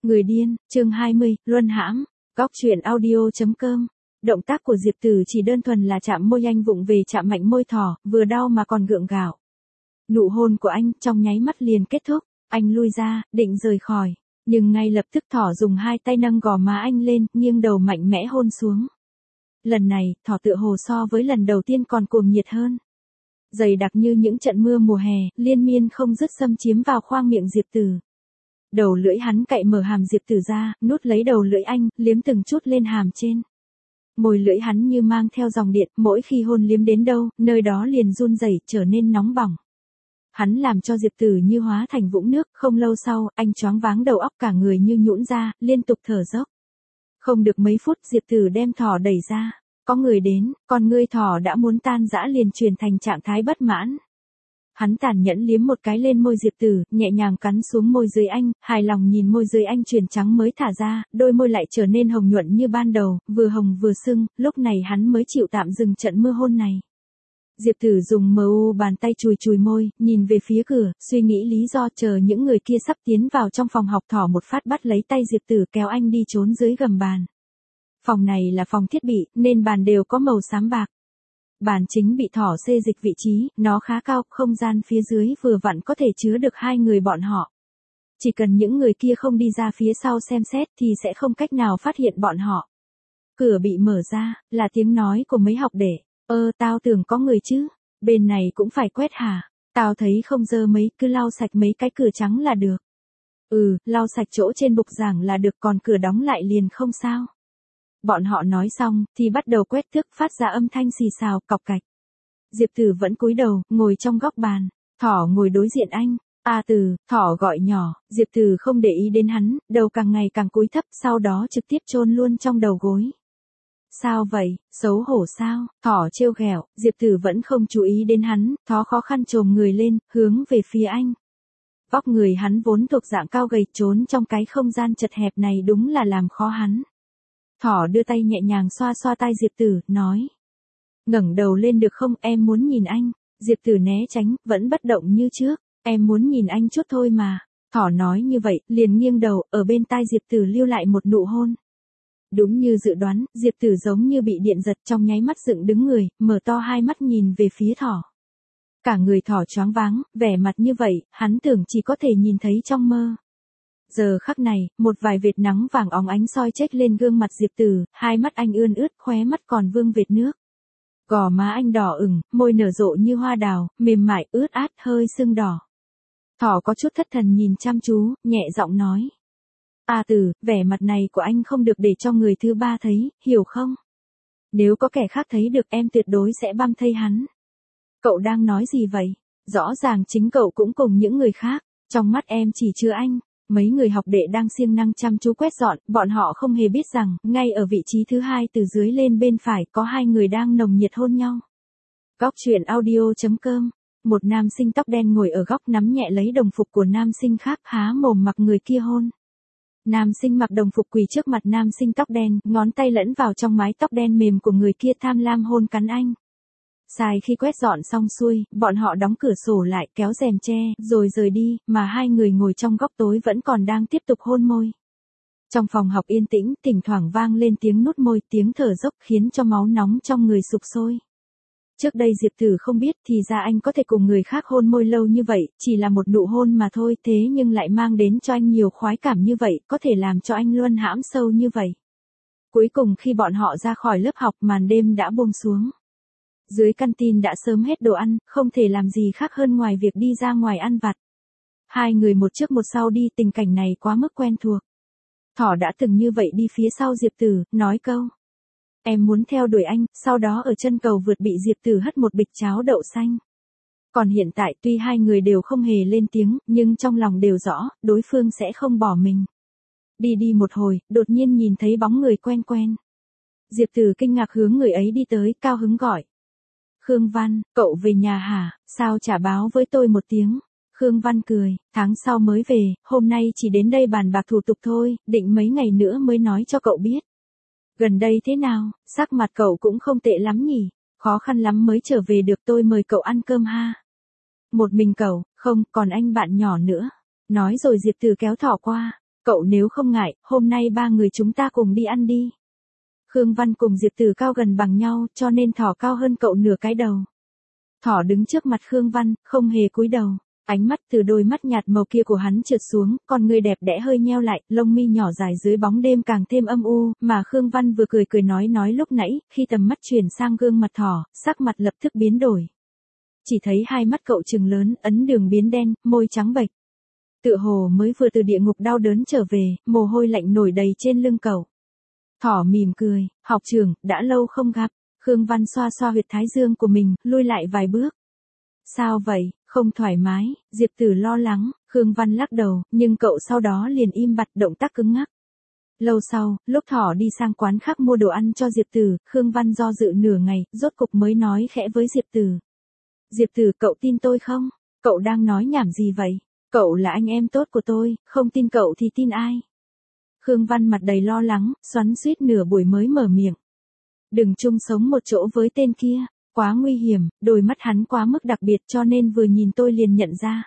Người điên, chương 20, luân hãm, góc truyện audio.com. Động tác của Diệp Tử chỉ đơn thuần là chạm môi anh vụng về chạm mạnh môi thỏ, vừa đau mà còn gượng gạo. Nụ hôn của anh trong nháy mắt liền kết thúc, anh lui ra, định rời khỏi, nhưng ngay lập tức thỏ dùng hai tay nâng gò má anh lên, nghiêng đầu mạnh mẽ hôn xuống. Lần này, thỏ tựa hồ so với lần đầu tiên còn cuồng nhiệt hơn. Dày đặc như những trận mưa mùa hè, liên miên không dứt xâm chiếm vào khoang miệng Diệp Tử. Đầu lưỡi hắn cạy mở hàm Diệp Tử ra, nuốt lấy đầu lưỡi anh, liếm từng chút lên hàm trên. Môi lưỡi hắn như mang theo dòng điện, mỗi khi hôn liếm đến đâu, nơi đó liền run rẩy, trở nên nóng bỏng. Hắn làm cho Diệp Tử như hóa thành vũng nước, không lâu sau, anh choáng váng đầu óc cả người như nhũn ra, liên tục thở dốc. Không được mấy phút Diệp Tử đem thỏ đẩy ra. Có người đến, con ngươi thỏ đã muốn tan rã liền truyền thành trạng thái bất mãn. Hắn tàn nhẫn liếm một cái lên môi Diệp Tử, nhẹ nhàng cắn xuống môi dưới anh, hài lòng nhìn môi dưới anh chuyển trắng mới thả ra, đôi môi lại trở nên hồng nhuận như ban đầu, vừa hồng vừa sưng, lúc này hắn mới chịu tạm dừng trận mưa hôn này. Diệp Tử dùng bàn tay chùi chùi môi, nhìn về phía cửa, suy nghĩ lý do chờ những người kia sắp tiến vào trong phòng học thỏ một phát bắt lấy tay Diệp Tử kéo anh đi trốn dưới gầm bàn. Phòng này là phòng thiết bị, nên bàn đều có màu xám bạc. Bàn chính bị thỏ xê dịch vị trí, nó khá cao, không gian phía dưới vừa vặn có thể chứa được hai người bọn họ. Chỉ cần những người kia không đi ra phía sau xem xét thì sẽ không cách nào phát hiện bọn họ. Cửa bị mở ra, là tiếng nói của mấy học đệ. Tao tưởng có người chứ, bên này cũng phải quét hả? Tao thấy không dơ mấy, cứ lau sạch mấy cái cửa trắng là được. Lau sạch chỗ trên bục giảng là được, còn cửa đóng lại liền không sao. Bọn họ nói xong, thì bắt đầu quét thước, phát ra âm thanh xì xào, cọc cạch. Diệp Tử vẫn cúi đầu, ngồi trong góc bàn. Thỏ ngồi đối diện anh. Thỏ gọi nhỏ, Diệp Tử không để ý đến hắn, đầu càng ngày càng cúi thấp, sau đó trực tiếp chôn luôn trong đầu gối. Sao vậy, xấu hổ sao? Thỏ trêu ghẹo, Diệp Tử vẫn không chú ý đến hắn, thó khó khăn chồm người lên, hướng về phía anh. Vóc người hắn vốn thuộc dạng cao gầy, trốn trong cái không gian chật hẹp này đúng là làm khó hắn. Thỏ đưa tay nhẹ nhàng xoa xoa tai Diệp Tử, nói. Ngẩng đầu lên được không, em muốn nhìn anh. Diệp Tử né tránh, vẫn bất động như trước. Em muốn nhìn anh chút thôi mà. Thỏ nói như vậy, liền nghiêng đầu, ở bên tai Diệp Tử lưu lại một nụ hôn. Đúng như dự đoán, Diệp Tử giống như bị điện giật, trong nháy mắt dựng đứng người, mở to hai mắt nhìn về phía thỏ. Cả người thỏ choáng váng, vẻ mặt như vậy, hắn tưởng chỉ có thể nhìn thấy trong mơ. Giờ khắc này, một vài vệt nắng vàng óng ánh soi chếch lên gương mặt Diệp Tử, hai mắt anh ươn ướt, khóe mắt còn vương vệt nước. Gò má anh đỏ ửng, môi nở rộ như hoa đào, mềm mại, ướt át, hơi sưng đỏ. Thỏ có chút thất thần nhìn chăm chú, nhẹ giọng nói. Tử, vẻ mặt này của anh không được để cho người thứ ba thấy, hiểu không? Nếu có kẻ khác thấy được em tuyệt đối sẽ băm thây hắn. Cậu đang nói gì vậy? Rõ ràng chính cậu cũng cùng những người khác, trong mắt em chỉ chứa anh. Mấy người học đệ đang siêng năng chăm chú quét dọn, bọn họ không hề biết rằng, ngay ở vị trí thứ hai từ dưới lên bên phải có hai người đang nồng nhiệt hôn nhau. Góc truyện audio.com. Một nam sinh tóc đen ngồi ở góc nắm nhẹ lấy đồng phục của nam sinh khác, há mồm mặc người kia hôn. Nam sinh mặc đồng phục quỳ trước mặt nam sinh tóc đen, ngón tay lẫn vào trong mái tóc đen mềm của người kia tham lam hôn cắn anh. Sai khi quét dọn xong xuôi, bọn họ đóng cửa sổ lại, kéo rèm che, rồi rời đi, mà hai người ngồi trong góc tối vẫn còn đang tiếp tục hôn môi. Trong phòng học yên tĩnh, thỉnh thoảng vang lên tiếng nuốt môi, tiếng thở dốc khiến cho máu nóng trong người sục sôi. Trước đây Diệp Tử không biết thì ra anh có thể cùng người khác hôn môi lâu như vậy, chỉ là một nụ hôn mà thôi, thế nhưng lại mang đến cho anh nhiều khoái cảm như vậy, có thể làm cho anh luân hãm sâu như vậy. Cuối cùng khi bọn họ ra khỏi lớp học, màn đêm đã buông xuống. Dưới căn tin đã sớm hết đồ ăn, không thể làm gì khác hơn ngoài việc đi ra ngoài ăn vặt. Hai người một trước một sau đi, tình cảnh này quá mức quen thuộc. Thỏ đã từng như vậy đi phía sau Diệp Tử, nói câu. Em muốn theo đuổi anh, sau đó ở chân cầu vượt bị Diệp Tử hất một bịch cháo đậu xanh. Còn hiện tại tuy hai người đều không hề lên tiếng, nhưng trong lòng đều rõ, đối phương sẽ không bỏ mình. Đi một hồi, đột nhiên nhìn thấy bóng người quen quen. Diệp Tử kinh ngạc hướng người ấy đi tới, cao hứng gọi. Khương Văn, cậu về nhà hả, sao chả báo với tôi một tiếng? Khương Văn cười, tháng sau mới về, hôm nay chỉ đến đây bàn bạc thủ tục thôi, định mấy ngày nữa mới nói cho cậu biết. Gần đây thế nào, sắc mặt cậu cũng không tệ lắm nhỉ, khó khăn lắm mới trở về được, tôi mời cậu ăn cơm ha. Một mình cậu, không, còn anh bạn nhỏ nữa. Nói rồi Diệp Tử kéo thỏ qua. cậu nếu không ngại, hôm nay ba người chúng ta cùng đi ăn đi. Khương Văn cùng Diệp Tử cao gần bằng nhau, cho nên thỏ cao hơn cậu nửa cái đầu. Thỏ đứng trước mặt Khương Văn, không hề cúi đầu. Ánh mắt từ đôi mắt nhạt màu kia của hắn trượt xuống, con người đẹp đẽ hơi nheo lại, lông mi nhỏ dài dưới bóng đêm càng thêm âm u, mà Khương Văn vừa cười cười nói lúc nãy, khi tầm mắt chuyển sang gương mặt thỏ, sắc mặt lập tức biến đổi. Chỉ thấy hai mắt cậu trừng lớn, ấn đường biến đen, môi trắng bệch. Tựa hồ mới vừa từ địa ngục đau đớn trở về, mồ hôi lạnh nổi đầy trên lưng cậu. Thỏ mỉm cười, học trưởng, đã lâu không gặp. Khương Văn xoa xoa huyệt thái dương của mình, lui lại vài bước. Sao vậy, không thoải mái, Diệp Tử lo lắng, Khương Văn lắc đầu, nhưng cậu sau đó liền im bặt, động tác cứng ngắc. Lâu sau, lúc thỏ đi sang quán khác mua đồ ăn cho Diệp Tử, Khương Văn do dự nửa ngày, rốt cục mới nói khẽ với Diệp Tử. Diệp Tử, cậu tin tôi không? Cậu đang nói nhảm gì vậy? Cậu là anh em tốt của tôi, không tin cậu thì tin ai? Khương Văn mặt đầy lo lắng, xoắn xuýt nửa buổi mới mở miệng. Đừng chung sống một chỗ với tên kia, quá nguy hiểm, đôi mắt hắn quá mức đặc biệt cho nên vừa nhìn tôi liền nhận ra.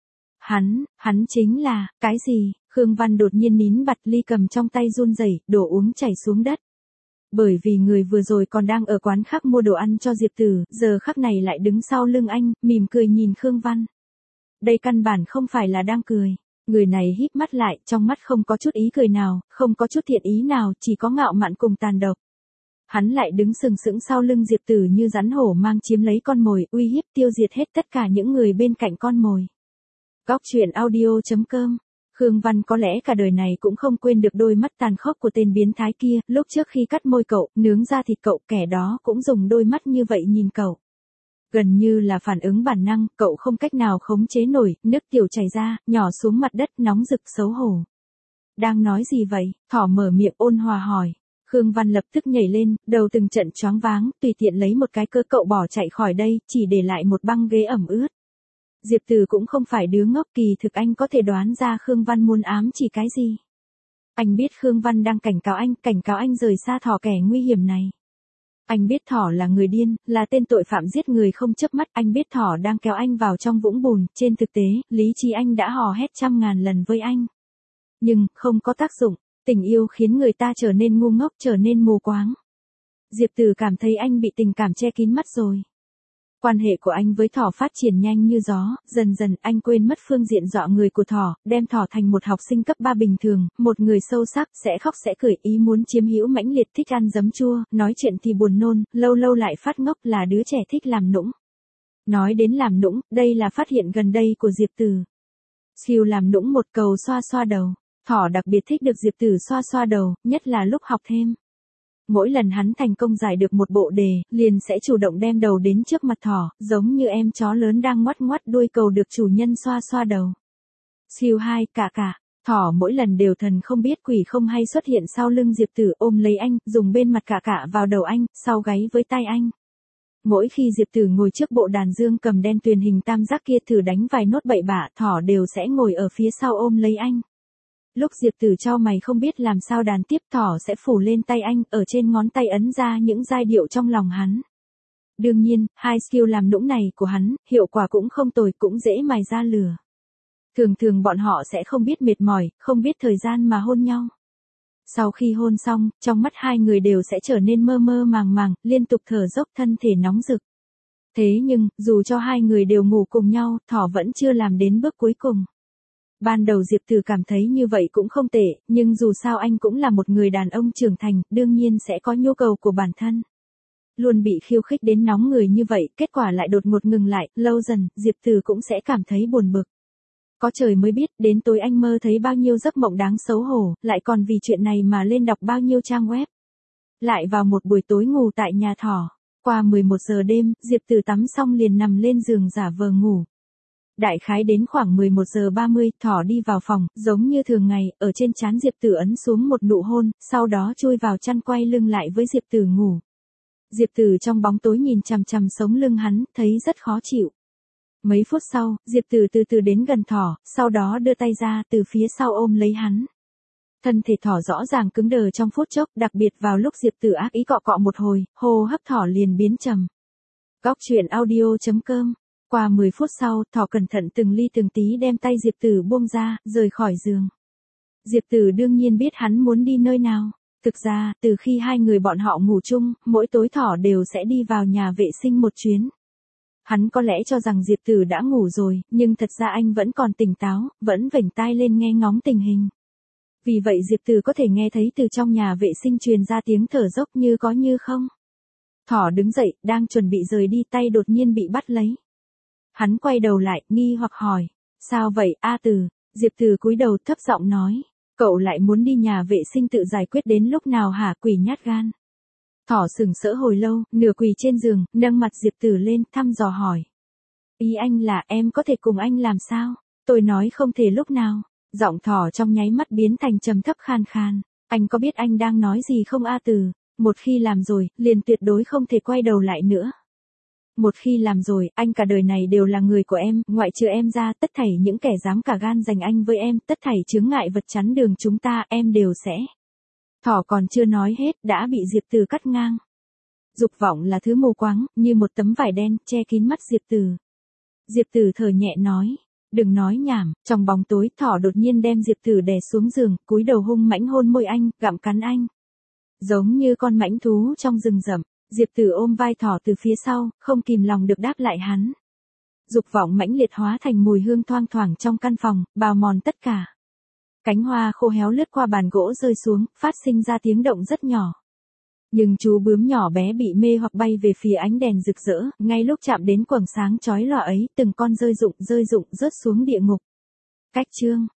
Hắn chính là, cái gì? Khương Văn đột nhiên nín bặt, ly cầm trong tay run rẩy, đổ uống chảy xuống đất. Bởi vì người vừa rồi còn đang ở quán khác mua đồ ăn cho Diệp Tử, giờ khắc này lại đứng sau lưng anh, mỉm cười nhìn Khương Văn. Đây căn bản không phải là đang cười. Người này híp mắt lại, trong mắt không có chút ý cười nào, không có chút thiện ý nào, chỉ có ngạo mạn cùng tàn độc. Hắn lại đứng sừng sững sau lưng Diệp Tử như rắn hổ mang chiếm lấy con mồi, uy hiếp tiêu diệt hết tất cả những người bên cạnh con mồi. Góc truyện audio.com. Khương Văn có lẽ cả đời này cũng không quên được đôi mắt tàn khốc của tên biến thái kia, lúc trước khi cắt môi cậu, nướng ra thịt cậu, kẻ đó cũng dùng đôi mắt như vậy nhìn cậu. Gần như là phản ứng bản năng, cậu không cách nào khống chế nổi, nước tiểu chảy ra, nhỏ xuống mặt đất, nóng rực xấu hổ. Đang nói gì vậy? Thỏ mở miệng ôn hòa hỏi. Khương Văn lập tức nhảy lên, đầu từng trận choáng váng, tùy tiện lấy một cái cơ cậu bỏ chạy khỏi đây, chỉ để lại một băng ghế ẩm ướt. Diệp Tử cũng không phải đứa ngốc, kỳ thực anh có thể đoán ra Khương Văn muốn ám chỉ cái gì. Anh biết Khương Văn đang cảnh cáo anh rời xa thỏ kẻ nguy hiểm này. Anh biết thỏ là người điên, là tên tội phạm giết người không chớp mắt, anh biết thỏ đang kéo anh vào trong vũng bùn, trên thực tế, lý trí anh đã hò hét 100.000 lần với anh. Nhưng, không có tác dụng, tình yêu khiến người ta trở nên ngu ngốc, trở nên mù quáng. Diệp Tử cảm thấy anh bị tình cảm che kín mắt rồi. Quan hệ của anh với thỏ phát triển nhanh như gió, dần dần anh quên mất phương diện dọa người của thỏ, đem thỏ thành một học sinh cấp 3 bình thường, một người sâu sắc, sẽ khóc sẽ cười, ý muốn chiếm hữu mãnh liệt, thích ăn giấm chua, nói chuyện thì buồn nôn, lâu lâu lại phát ngốc, là đứa trẻ thích làm nũng. Nói đến làm nũng, đây là phát hiện gần đây của Diệp Tử. Siêu làm nũng một cầu xoa xoa đầu, thỏ đặc biệt thích được Diệp Tử xoa xoa đầu, nhất là lúc học thêm. Mỗi lần hắn thành công giải được một bộ đề, liền sẽ chủ động đem đầu đến trước mặt thỏ, giống như em chó lớn đang ngoắt ngoắt đuôi cầu được chủ nhân xoa xoa đầu. Siêu 2, cả, thỏ mỗi lần đều thần không biết quỷ không hay xuất hiện sau lưng Diệp Tử, ôm lấy anh, dùng bên mặt cả vào đầu anh, sau gáy với tay anh. Mỗi khi Diệp Tử ngồi trước bộ đàn dương cầm đen tuyền hình tam giác kia thử đánh vài nốt bậy bạ, thỏ đều sẽ ngồi ở phía sau ôm lấy anh. Lúc Diệp Tử chau mày không biết làm sao đàn tiếp, thỏ sẽ phủ lên tay anh, ở trên ngón tay ấn ra những giai điệu trong lòng hắn. Đương nhiên, hai skill làm nũng này của hắn, hiệu quả cũng không tồi, cũng dễ mài ra lửa. Thường thường bọn họ sẽ không biết mệt mỏi, không biết thời gian mà hôn nhau. Sau khi hôn xong, trong mắt hai người đều sẽ trở nên mơ mơ màng, liên tục thở dốc, thân thể nóng rực. Thế nhưng, dù cho hai người đều ngủ cùng nhau, thỏ vẫn chưa làm đến bước cuối cùng. Ban đầu Diệp Tử cảm thấy như vậy cũng không tệ, nhưng dù sao anh cũng là một người đàn ông trưởng thành, đương nhiên sẽ có nhu cầu của bản thân. Luôn bị khiêu khích đến nóng người như vậy, kết quả lại đột ngột ngừng lại, lâu dần, Diệp Tử cũng sẽ cảm thấy buồn bực. Có trời mới biết, đến tối anh mơ thấy bao nhiêu giấc mộng đáng xấu hổ, lại còn vì chuyện này mà lên đọc bao nhiêu trang web. Lại vào một buổi tối ngủ tại nhà thỏ, qua 11 giờ đêm, Diệp Tử tắm xong liền nằm lên giường giả vờ ngủ. Đại khái đến khoảng 11 giờ 30, thỏ đi vào phòng, giống như thường ngày, ở trên trán Diệp Tử ấn xuống một nụ hôn, sau đó chui vào chăn quay lưng lại với Diệp Tử ngủ. Diệp Tử trong bóng tối nhìn chằm chằm sống lưng hắn, thấy rất khó chịu. Mấy phút sau, Diệp Tử từ từ đến gần thỏ, sau đó đưa tay ra từ phía sau ôm lấy hắn. Thân thể thỏ rõ ràng cứng đờ trong phút chốc, đặc biệt vào lúc Diệp Tử ác ý cọ cọ một hồi, hô hấp thỏ liền biến trầm. Góc truyện audio.com. Qua 10 phút sau, thỏ cẩn thận từng ly từng tí đem tay Diệp Tử buông ra, rời khỏi giường. Diệp Tử đương nhiên biết hắn muốn đi nơi nào. Thực ra, từ khi hai người bọn họ ngủ chung, mỗi tối Thỏ đều sẽ đi vào nhà vệ sinh một chuyến. Hắn có lẽ cho rằng Diệp Tử đã ngủ rồi, nhưng thật ra anh vẫn còn tỉnh táo, vẫn vểnh tai lên nghe ngóng tình hình. Vì vậy Diệp Tử có thể nghe thấy từ trong nhà vệ sinh truyền ra tiếng thở dốc như có như không. Thỏ đứng dậy, đang chuẩn bị rời đi, tay đột nhiên bị bắt lấy. Hắn quay đầu lại, nghi hoặc hỏi. Sao vậy, A Tử? Diệp Tử cúi đầu thấp giọng nói. Cậu lại muốn đi nhà vệ sinh tự giải quyết đến lúc nào hả, quỷ nhát gan? Thỏ sững sỡ hồi lâu, nửa quỳ trên giường, nâng mặt Diệp Tử lên, thăm dò hỏi. Ý anh là em có thể cùng anh làm sao? Tôi nói không thể lúc nào. Giọng Thỏ trong nháy mắt biến thành trầm thấp khan khan. Anh có biết anh đang nói gì không A Tử? Một khi làm rồi, liền tuyệt đối không thể quay đầu lại nữa. Một khi làm rồi, anh cả đời này đều là người của em, ngoại trừ em ra, tất thảy những kẻ dám cả gan giành anh với em, tất thảy chướng ngại vật chắn đường chúng ta, em đều sẽ. Thỏ còn chưa nói hết, đã bị Diệp Tử cắt ngang. Dục vọng là thứ mù quáng, như một tấm vải đen, che kín mắt Diệp Tử. Diệp Tử thở nhẹ nói. Đừng nói nhảm, trong bóng tối, Thỏ đột nhiên đem Diệp Tử đè xuống giường, cúi đầu hung mãnh hôn môi anh, gặm cắn anh. Giống như con mãnh thú trong rừng rậm, Diệp Tử ôm vai Thỏ từ phía sau, không kìm lòng được đáp lại hắn. Dục vọng mãnh liệt hóa thành mùi hương thoang thoảng trong căn phòng, bào mòn tất cả. Cánh hoa khô héo lướt qua bàn gỗ rơi xuống, phát sinh ra tiếng động rất nhỏ. Nhưng chú bướm nhỏ bé bị mê hoặc bay về phía ánh đèn rực rỡ, ngay lúc chạm đến quầng sáng chói lòa ấy, từng con rơi rụng rớt xuống địa ngục. Cách chương